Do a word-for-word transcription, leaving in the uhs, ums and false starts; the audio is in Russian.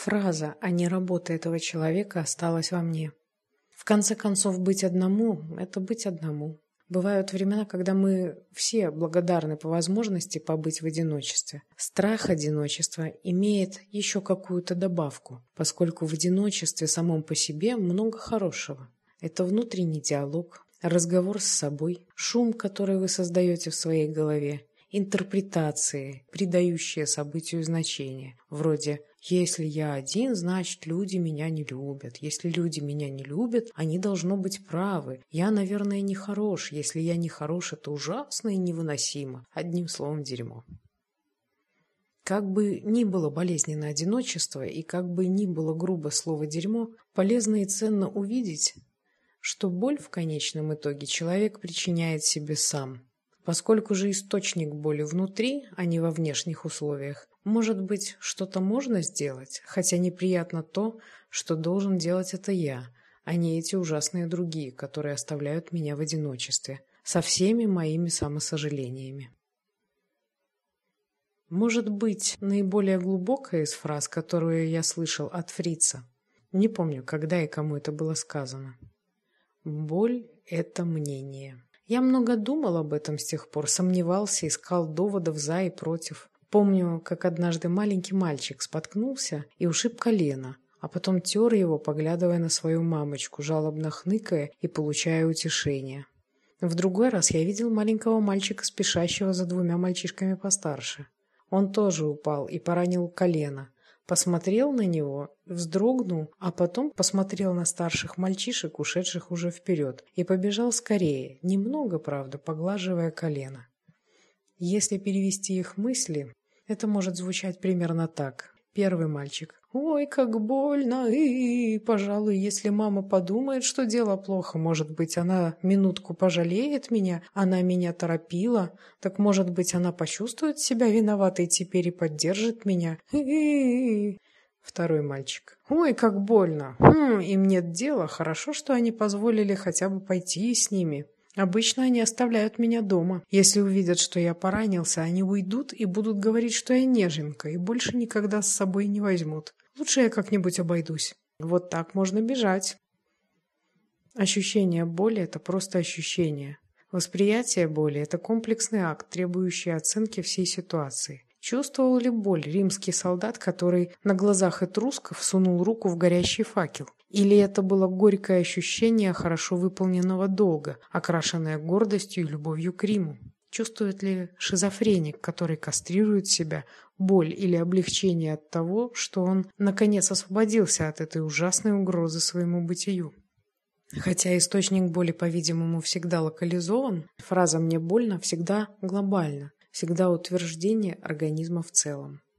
Фраза «а не работа этого человека» осталась во мне. В конце концов, быть одному – это быть одному. Бывают времена, когда мы все благодарны по возможности побыть в одиночестве. Страх одиночества имеет еще какую-то добавку, поскольку в одиночестве самом по себе много хорошего. Это внутренний диалог, разговор с собой, шум, который вы создаете в своей голове, интерпретации, придающие событию значение, вроде «если я один, значит, люди меня не любят. Если люди меня не любят, они должно быть правы. Я, наверное, не хорош. Если я не хорош, это ужасно и невыносимо. Одним словом, дерьмо». Как бы ни было болезненно одиночество и как бы ни было грубо слово «дерьмо», полезно и ценно увидеть, что боль в конечном итоге человек причиняет себе сам. Поскольку же источник боли внутри, а не во внешних условиях, может быть, что-то можно сделать, хотя неприятно то, что должен делать это я, а не эти ужасные другие, которые оставляют меня в одиночестве, со всеми моими самосожалениями. Может быть, наиболее глубокая из фраз, которую я слышал от Фрица, не помню, когда и кому это было сказано. Боль – это мнение. Я много думал об этом с тех пор, сомневался, искал доводов за и против. Помню, как однажды маленький мальчик споткнулся и ушиб колено, а потом тер его, поглядывая на свою мамочку, жалобно хныкая и получая утешение. В другой раз я видел маленького мальчика, спешащего за двумя мальчишками постарше. Он тоже упал и поранил колено. Посмотрел на него, вздрогнул, а потом посмотрел на старших мальчишек, ушедших уже вперед, и побежал скорее, немного, правда, поглаживая колено. Если перевести их мысли, это может звучать примерно так. Первый мальчик. «Ой, как больно! И, пожалуй, если мама подумает, что дело плохо, может быть, она минутку пожалеет меня, она меня торопила, так, может быть, она почувствует себя виноватой теперь и поддержит меня. И, Второй мальчик. «Ой, как больно! Хм, им нет дела, хорошо, что они позволили хотя бы пойти с ними. Обычно они оставляют меня дома. Если увидят, что я поранился, они уйдут и будут говорить, что я неженка, и больше никогда с собой не возьмут. Лучше я как-нибудь обойдусь. Вот так можно бежать». Ощущение боли – это просто ощущение. Восприятие боли – это комплексный акт, требующий оценки всей ситуации. Чувствовал ли боль римский солдат, который на глазах этрусков сунул руку в горящий факел? Или это было горькое ощущение хорошо выполненного долга, окрашенное гордостью и любовью к Риму? Чувствует ли шизофреник, который кастрирует себя, боль или облегчение от того, что он наконец освободился от этой ужасной угрозы своему бытию? Хотя источник боли, по-видимому, всегда локализован, фраза «мне больно» всегда глобальна, всегда утверждение организма в целом.